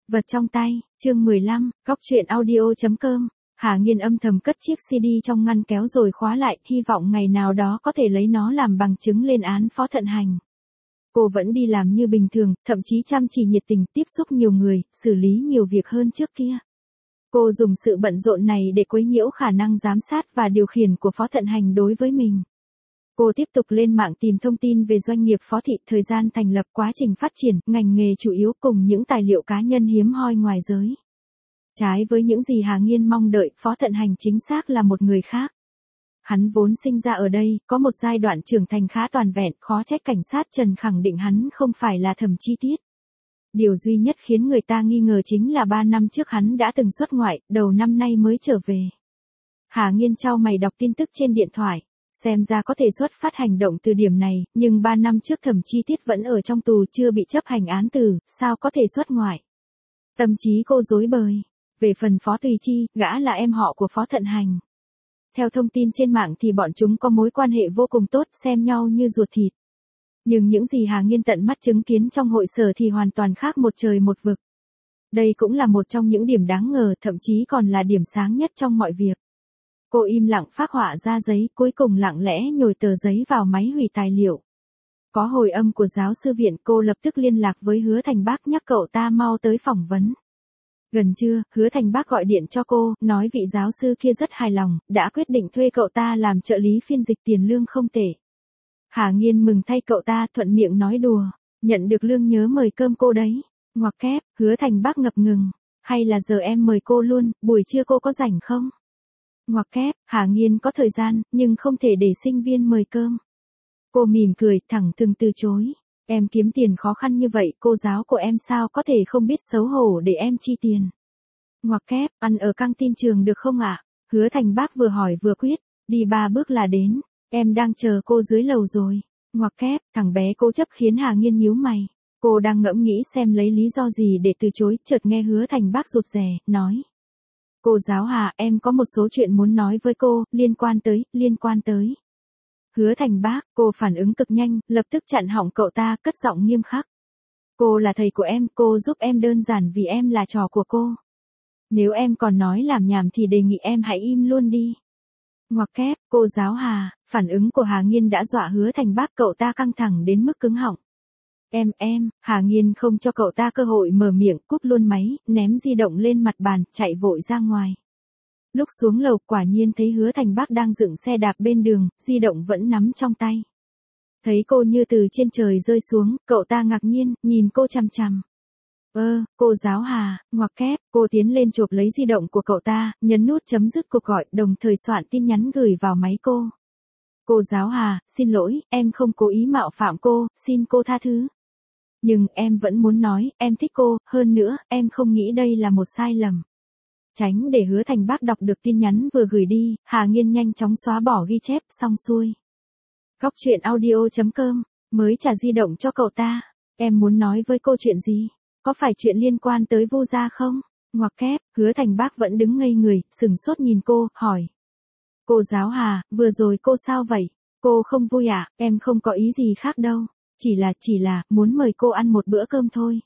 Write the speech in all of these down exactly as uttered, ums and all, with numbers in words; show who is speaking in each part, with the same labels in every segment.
Speaker 1: Vật trong tay, chương mười lăm, góc truyện audio.com. Hà Nghiên âm thầm cất chiếc xê đê trong ngăn kéo rồi khóa lại, hy vọng ngày nào đó có thể lấy nó làm bằng chứng lên án Phó Thận Hành. Cô vẫn đi làm như bình thường, thậm chí chăm chỉ nhiệt tình, tiếp xúc nhiều người, xử lý nhiều việc hơn trước kia. Cô dùng sự bận rộn này để quấy nhiễu khả năng giám sát và điều khiển của Phó Thận Hành đối với mình. Cô tiếp tục lên mạng tìm thông tin về doanh nghiệp Phó Thị, thời gian thành lập, quá trình phát triển, ngành nghề chủ yếu cùng những tài liệu cá nhân hiếm hoi ngoài giới. Trái với những gì Hà Nghiên mong đợi, Phó Thận Hành chính xác là một người khác. Hắn vốn sinh ra ở đây, có một giai đoạn trưởng thành khá toàn vẹn, khó trách cảnh sát Trần khẳng định hắn không phải là Thẩm Chi Tiết. Điều duy nhất khiến người ta nghi ngờ chính là ba năm trước hắn đã từng xuất ngoại, đầu năm nay mới trở về. Hà Nghiên chau mày đọc tin tức trên điện thoại. Xem ra có thể xuất phát hành động từ điểm này, nhưng ba năm trước Thẩm Chi Tiết vẫn ở trong tù chưa bị chấp hành án tử, sao có thể xuất ngoại. Tâm trí cô rối bời. Về phần Phó Tùy Chi, gã là em họ của Phó Thận Hành. Theo thông tin trên mạng thì bọn chúng có mối quan hệ vô cùng tốt, xem nhau như ruột thịt. Nhưng những gì Hà Nghiên tận mắt chứng kiến trong hội sở thì hoàn toàn khác một trời một vực. Đây cũng là một trong những điểm đáng ngờ, thậm chí còn là điểm sáng nhất trong mọi việc. Cô im lặng phác họa ra giấy, cuối cùng lặng lẽ nhồi tờ giấy vào máy hủy tài liệu. Có hồi âm của giáo sư viện, cô lập tức liên lạc với Hứa Thành Bác nhắc cậu ta mau tới phỏng vấn. Gần trưa, Hứa Thành Bác gọi điện cho cô, nói vị giáo sư kia rất hài lòng, đã quyết định thuê cậu ta làm trợ lý phiên dịch, tiền lương không tệ. Hà Nghiên mừng thay cậu ta, thuận miệng nói đùa, nhận được lương nhớ mời cơm cô đấy. Ngoặc kép, Hứa Thành Bác ngập ngừng, hay là giờ em mời cô luôn, buổi trưa cô có rảnh không? Ngoặc kép, Hà Nghiên có thời gian, nhưng không thể để sinh viên mời cơm. Cô mỉm cười, thẳng thừng từ chối. Em kiếm tiền khó khăn như vậy, cô giáo của em sao có thể không biết xấu hổ để em chi tiền. Ngoặc kép, ăn ở căng tin trường được không ạ? Hứa Thành Bác vừa hỏi vừa quyết, đi ba bước là đến, em đang chờ cô dưới lầu rồi. Ngoặc kép, thằng bé cố chấp khiến Hà Nghiên nhíu mày. Cô đang ngẫm nghĩ xem lấy lý do gì để từ chối, chợt nghe Hứa Thành Bác rụt rè, nói. Cô giáo Hà, em có một số chuyện muốn nói với cô, liên quan tới, liên quan tới. Hứa Thành Bác, cô phản ứng cực nhanh, lập tức chặn họng cậu ta, cất giọng nghiêm khắc. Cô là thầy của em, cô giúp em đơn giản vì em là trò của cô. Nếu em còn nói làm nhảm thì đề nghị em hãy im luôn đi. Ngoặc kép, cô giáo Hà, phản ứng của Hà Nghiên đã dọa Hứa Thành Bác, cậu ta căng thẳng đến mức cứng họng. Em, em, Hà Nghiên không cho cậu ta cơ hội mở miệng, cúp luôn máy, ném di động lên mặt bàn, chạy vội ra ngoài. Lúc xuống lầu quả nhiên thấy Hứa Thành Bác đang dựng xe đạp bên đường, di động vẫn nắm trong tay. Thấy cô như từ trên trời rơi xuống, cậu ta ngạc nhiên, nhìn cô chằm chằm. Ơ, cô giáo Hà, ngoặc kép, cô tiến lên chộp lấy di động của cậu ta, nhấn nút chấm dứt cuộc gọi, đồng thời soạn tin nhắn gửi vào máy cô. Cô giáo Hà, xin lỗi, em không cố ý mạo phạm cô, xin cô tha thứ. Nhưng em vẫn muốn nói, em thích cô, hơn nữa, em không nghĩ đây là một sai lầm. Tránh để Hứa Thành Bác đọc được tin nhắn vừa gửi đi, Hà Nghiên nhanh chóng xóa bỏ ghi chép, xong xuôi. Góc truyện audio.com, mới trả di động cho cậu ta. Em muốn nói với cô chuyện gì? Có phải chuyện liên quan tới Vu gia không? Ngoặc kép, Hứa Thành Bác vẫn đứng ngây người, sừng sốt nhìn cô, hỏi. Cô giáo Hà, vừa rồi cô sao vậy? Cô không vui à? Em không có ý gì khác đâu. Chỉ là, chỉ là, muốn mời cô ăn một bữa cơm thôi.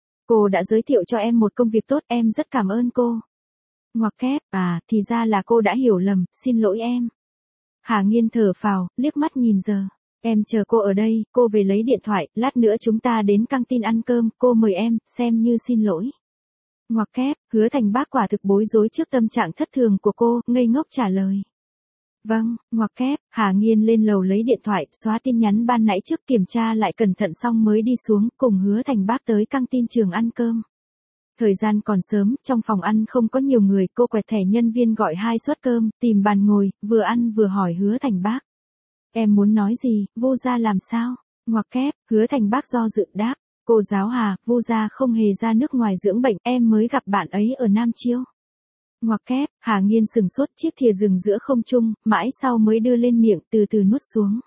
Speaker 1: Cô đã giới thiệu cho em một công việc tốt, em rất cảm ơn cô. Ngoặc kép, à, thì ra là cô đã hiểu lầm, xin lỗi em. Hà Nghiên thở phào, liếc mắt nhìn giờ. Em chờ cô ở đây, cô về lấy điện thoại, lát nữa chúng ta đến căng tin ăn cơm, cô mời em, xem như xin lỗi. Ngoặc kép, Hứa Thành Bác quả thực bối rối trước tâm trạng thất thường của cô, ngây ngốc trả lời. Vâng, ngoặc kép, Hà Nghiên lên lầu lấy điện thoại, xóa tin nhắn ban nãy trước, kiểm tra lại cẩn thận xong mới đi xuống, cùng Hứa Thành Bác tới căng tin trường ăn cơm. Thời gian còn sớm, trong phòng ăn không có nhiều người, cô quẹt thẻ nhân viên gọi hai suất cơm, tìm bàn ngồi, vừa ăn vừa hỏi Hứa Thành Bác. Em muốn nói gì, Vu gia làm sao? Ngoặc kép, Hứa Thành Bác do dự đáp. Cô giáo Hà, Vu gia không hề ra nước ngoài dưỡng bệnh, em mới gặp bạn ấy ở Nam Chiêu. Ngoặc kép, Hà Nghiên sừng sốt, chiếc thìa dừng giữa không trung, mãi sau mới đưa lên miệng, từ từ nuốt xuống.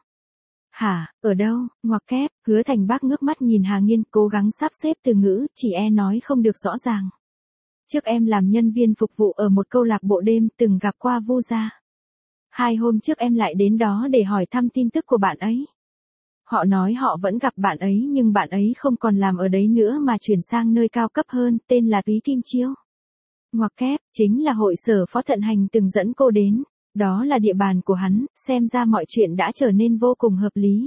Speaker 1: Hả, ở đâu? Ngoặc kép, Hứa Thành Bác ngước mắt nhìn Hà Nghiên, cố gắng sắp xếp từ ngữ, chỉ e nói không được rõ ràng. Trước em làm nhân viên phục vụ ở một câu lạc bộ đêm, từng gặp qua Vu gia. Hai hôm trước em lại đến đó để hỏi thăm tin tức của bạn ấy. Họ nói họ vẫn gặp bạn ấy nhưng bạn ấy không còn làm ở đấy nữa mà chuyển sang nơi cao cấp hơn, tên là Túy Kim Chiêu. Ngoặc kép, chính là hội sở Phó Thận Hành từng dẫn cô đến. Đó là địa bàn của hắn, xem ra mọi chuyện đã trở nên vô cùng hợp lý.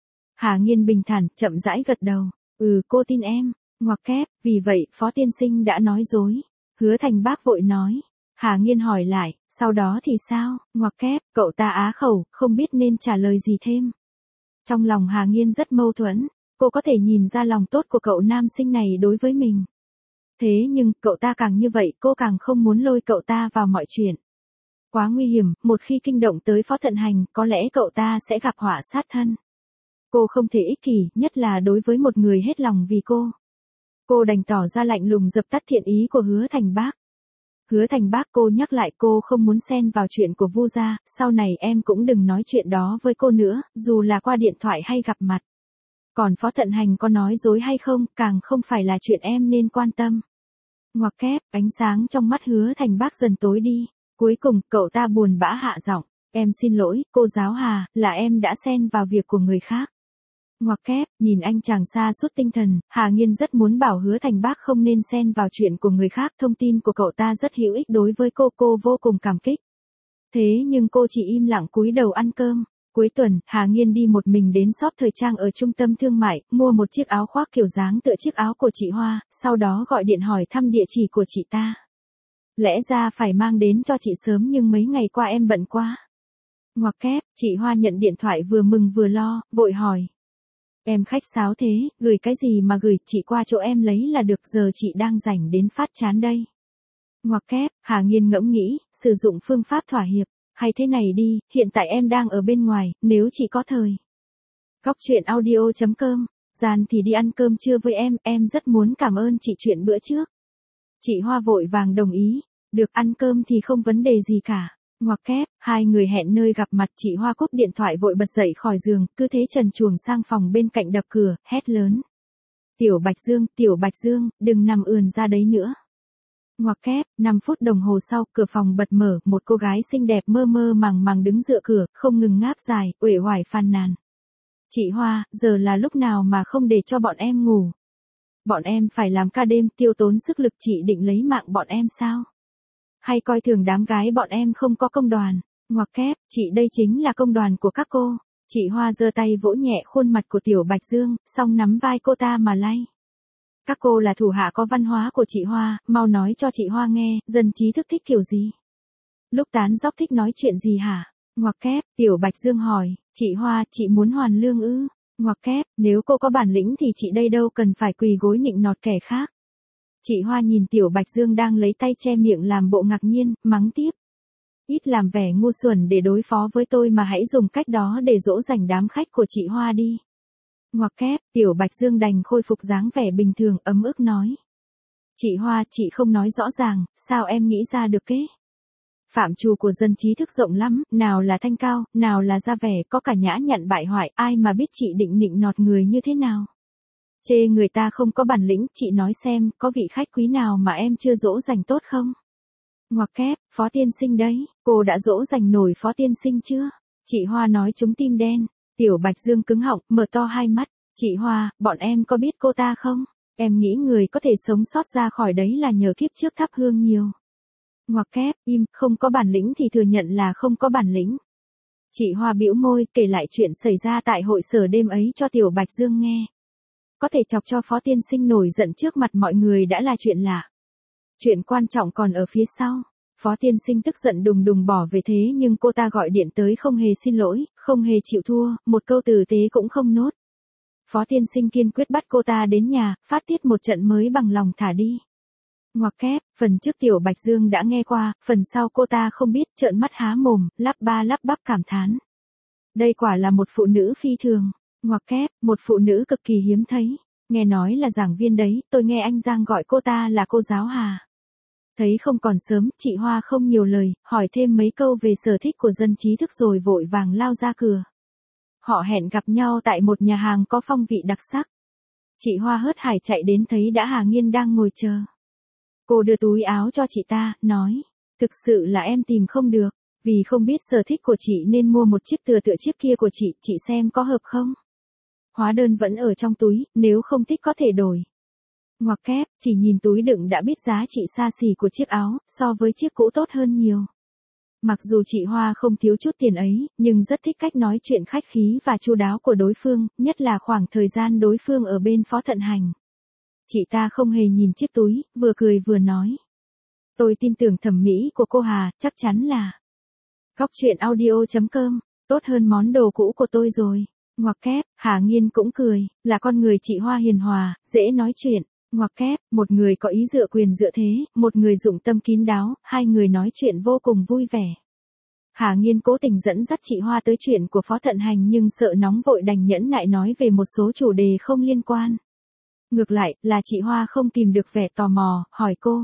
Speaker 1: Hà Nghiên bình thản, chậm rãi gật đầu. Ừ, cô tin em. Ngoặc kép, vì vậy Phó tiên sinh đã nói dối. Hứa Thành Bác vội nói. Hà Nghiên hỏi lại, sau đó thì sao? Ngoặc kép, cậu ta á khẩu, không biết nên trả lời gì thêm. Trong lòng Hà Nghiên rất mâu thuẫn, cô có thể nhìn ra lòng tốt của cậu nam sinh này đối với mình. Thế nhưng, cậu ta càng như vậy, cô càng không muốn lôi cậu ta vào mọi chuyện. Quá nguy hiểm, một khi kinh động tới Phó Thận Hành, có lẽ cậu ta sẽ gặp họa sát thân. Cô không thể ích kỷ, nhất là đối với một người hết lòng vì cô. Cô đành tỏ ra lạnh lùng dập tắt thiện ý của Hứa Thành Bác. Hứa Thành Bác, cô nhắc lại cô không muốn xen vào chuyện của Vu gia, sau này em cũng đừng nói chuyện đó với cô nữa, dù là qua điện thoại hay gặp mặt. Còn Phó Thận Hành có nói dối hay không, càng không phải là chuyện em nên quan tâm. Ngoặc kép, ánh sáng trong mắt Hứa Thành Bác dần tối đi. Cuối cùng, cậu ta buồn bã hạ giọng, em xin lỗi, cô giáo Hà, là em đã xen vào việc của người khác. Ngoặc kép, nhìn anh chàng sa sút tinh thần, Hà Nghiên rất muốn bảo Hứa Thành Bác không nên xen vào chuyện của người khác, thông tin của cậu ta rất hữu ích đối với cô, cô vô cùng cảm kích. Thế nhưng cô chỉ im lặng cúi đầu ăn cơm. Cuối tuần, Hà Nghiên đi một mình đến shop thời trang ở trung tâm thương mại, mua một chiếc áo khoác kiểu dáng tựa chiếc áo của chị Hoa, sau đó gọi điện hỏi thăm địa chỉ của chị ta. Lẽ ra phải mang đến cho chị sớm nhưng mấy ngày qua em bận quá. Ngoặc kép, chị Hoa nhận điện thoại vừa mừng vừa lo, vội hỏi. Em khách sáo thế, gửi cái gì mà gửi, chị qua chỗ em lấy là được, giờ chị đang rảnh đến phát chán đây. Ngoặc kép, Hà Nghiên ngẫm nghĩ, sử dụng phương pháp thỏa hiệp. Hay thế này đi, hiện tại em đang ở bên ngoài, nếu chị có thời. Góc truyện audio chấm com, gian thì đi ăn cơm trưa với em, em rất muốn cảm ơn chị chuyện bữa trước. Chị Hoa vội vàng đồng ý, được ăn cơm thì không vấn đề gì cả. Ngoặc kép, hai người hẹn nơi gặp mặt, chị Hoa cúp điện thoại vội bật dậy khỏi giường, cứ thế trần truồng sang phòng bên cạnh đập cửa, hét lớn. Tiểu Bạch Dương, Tiểu Bạch Dương, đừng nằm ườn ra đấy nữa. Ngoặc kép, năm phút đồng hồ sau, cửa phòng bật mở, một cô gái xinh đẹp mơ mơ màng màng đứng dựa cửa, không ngừng ngáp dài, uể oải phàn nàn. Chị Hoa, giờ là lúc nào mà không để cho bọn em ngủ? Bọn em phải làm ca đêm, tiêu tốn sức lực, chị định lấy mạng bọn em sao? Hay coi thường đám gái bọn em không có công đoàn? Ngoặc kép, chị đây chính là công đoàn của các cô. Chị Hoa giơ tay vỗ nhẹ khuôn mặt của Tiểu Bạch Dương, xong nắm vai cô ta mà lay. Các cô là thủ hạ có văn hóa của chị Hoa, mau nói cho chị Hoa nghe, dân trí thức thích kiểu gì? Lúc tán dóc thích nói chuyện gì hả? Ngoặc kép, Tiểu Bạch Dương hỏi, chị Hoa, chị muốn hoàn lương ư? Ngoặc kép, nếu cô có bản lĩnh thì chị đây đâu cần phải quỳ gối nịnh nọt kẻ khác. Chị Hoa nhìn Tiểu Bạch Dương đang lấy tay che miệng làm bộ ngạc nhiên, mắng tiếp. Ít làm vẻ ngu xuẩn để đối phó với tôi mà hãy dùng cách đó để dỗ dành đám khách của chị Hoa đi. Ngoặc kép, Tiểu Bạch Dương đành khôi phục dáng vẻ bình thường, ấm ức nói. Chị Hoa, chị không nói rõ ràng, sao em nghĩ ra được kế? Phạm trù của dân trí thức rộng lắm, nào là thanh cao, nào là ra vẻ, có cả nhã nhặn bại hoại, ai mà biết chị định nịnh nọt người như thế nào? Chê người ta không có bản lĩnh, chị nói xem, có vị khách quý nào mà em chưa dỗ dành tốt không? Ngoặc kép, Phó tiên sinh đấy, cô đã dỗ dành nổi Phó tiên sinh chưa? Chị Hoa nói trúng tim đen. Tiểu Bạch Dương cứng họng, mở to hai mắt. Chị Hoa, bọn em có biết cô ta không? Em nghĩ người có thể sống sót ra khỏi đấy là nhờ kiếp trước thắp hương nhiều. Ngoặc kép, im, không có bản lĩnh thì thừa nhận là không có bản lĩnh. Chị Hoa bĩu môi, kể lại chuyện xảy ra tại hội sở đêm ấy cho Tiểu Bạch Dương nghe. Có thể chọc cho Phó tiên sinh nổi giận trước mặt mọi người đã là chuyện lạ. Chuyện quan trọng còn ở phía sau. Phó tiên sinh tức giận đùng đùng bỏ về, thế nhưng cô ta gọi điện tới không hề xin lỗi, không hề chịu thua, một câu tử tế cũng không nốt. Phó tiên sinh kiên quyết bắt cô ta đến nhà, phát tiết một trận mới bằng lòng thả đi. Ngoặc kép, phần trước Tiểu Bạch Dương đã nghe qua, phần sau cô ta không biết, trợn mắt há mồm, lắp ba lắp bắp cảm thán. Đây quả là một phụ nữ phi thường. Ngoặc kép, một phụ nữ cực kỳ hiếm thấy. Nghe nói là giảng viên đấy, tôi nghe anh Giang gọi cô ta là cô giáo Hà. Thấy không còn sớm, chị Hoa không nhiều lời, hỏi thêm mấy câu về sở thích của dân trí thức rồi vội vàng lao ra cửa. Họ hẹn gặp nhau tại một nhà hàng có phong vị đặc sắc. Chị Hoa hớt hải chạy đến thấy đã Hà Nghiên đang ngồi chờ. Cô đưa túi áo cho chị ta, nói, thực sự là em tìm không được, vì không biết sở thích của chị nên mua một chiếc tựa tựa chiếc kia của chị, chị xem có hợp không? Hóa đơn vẫn ở trong túi, nếu không thích có thể đổi. Ngoặc kép, chỉ nhìn túi đựng đã biết giá trị xa xỉ của chiếc áo, so với chiếc cũ tốt hơn nhiều. Mặc dù chị Hoa không thiếu chút tiền ấy, nhưng rất thích cách nói chuyện khách khí và chu đáo của đối phương, nhất là khoảng thời gian đối phương ở bên Phó Thận Hành. Chị ta không hề nhìn chiếc túi, vừa cười vừa nói. Tôi tin tưởng thẩm mỹ của cô Hà, chắc chắn là. Góc truyện audio chấm com, tốt hơn món đồ cũ của tôi rồi. Ngoặc kép, Hà Nghiên cũng cười, là con người chị Hoa hiền hòa, dễ nói chuyện. Ngoặc kép, một người có ý dựa quyền dựa thế, một người dụng tâm kín đáo, hai người nói chuyện vô cùng vui vẻ. Hà Nghiên cố tình dẫn dắt chị Hoa tới chuyện của Phó Thận Hành nhưng sợ nóng vội đành nhẫn nại nói về một số chủ đề không liên quan. Ngược lại, là chị Hoa không kìm được vẻ tò mò, hỏi cô.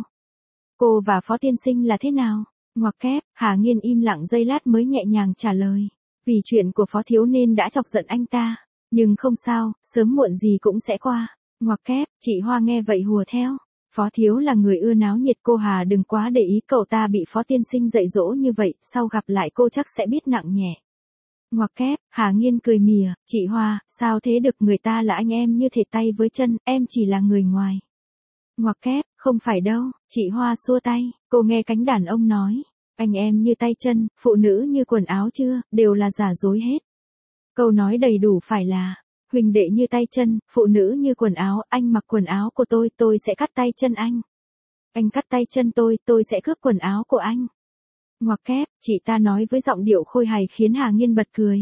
Speaker 1: Cô và Phó Tiên Sinh là thế nào? Ngoặc kép, Hà Nghiên im lặng giây lát mới nhẹ nhàng trả lời. Vì chuyện của Phó Thiếu nên đã chọc giận anh ta. Nhưng không sao, sớm muộn gì cũng sẽ qua. Ngoặc kép, chị Hoa nghe vậy hùa theo. Phó Thiếu là người ưa náo nhiệt, cô Hà đừng quá để ý, cậu ta bị Phó Tiên Sinh dạy dỗ như vậy, sau gặp lại cô chắc sẽ biết nặng nhẹ. Ngoặc kép, Hà Nghiên cười mỉa, chị Hoa, sao thế được, người ta là anh em như thể tay với chân, em chỉ là người ngoài. Ngoặc kép, không phải đâu, chị Hoa xua tay, cô nghe cánh đàn ông nói, anh em như tay chân, phụ nữ như quần áo chưa, đều là giả dối hết. Câu nói đầy đủ phải là, huynh đệ như tay chân, phụ nữ như quần áo, anh mặc quần áo của tôi, tôi sẽ cắt tay chân anh. Anh cắt tay chân tôi, tôi sẽ cướp quần áo của anh. Ngoặc kép, chị ta nói với giọng điệu khôi hài khiến Hà Nghiên bật cười.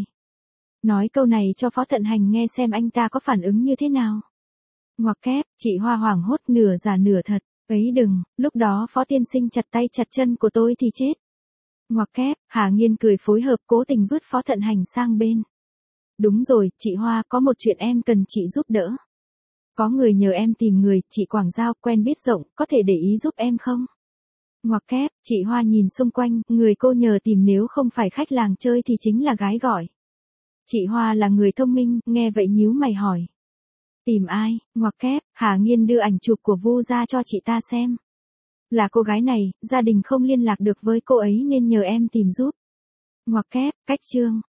Speaker 1: Nói câu này cho Phó Thận Hành nghe xem anh ta có phản ứng như thế nào. Ngoặc kép, chị Hoa hoảng hốt nửa giả nửa thật, ấy đừng, lúc đó Phó Tiên Sinh chặt tay chặt chân của tôi thì chết. Ngoặc kép, Hà Nghiên cười phối hợp cố tình vứt Phó Thận Hành sang bên. Đúng rồi, chị Hoa, có một chuyện em cần chị giúp đỡ. Có người nhờ em tìm người, chị Quảng Giao, quen biết rộng, có thể để ý giúp em không? Ngoặc kép, chị Hoa nhìn xung quanh, người cô nhờ tìm nếu không phải khách làng chơi thì chính là gái gọi. Chị Hoa là người thông minh, nghe vậy nhíu mày hỏi. Tìm ai? Ngoặc kép, Hà Nghiên đưa ảnh chụp của Vu ra cho chị ta xem. Là cô gái này, gia đình không liên lạc được với cô ấy nên nhờ em tìm giúp. Ngoặc kép, cách chương.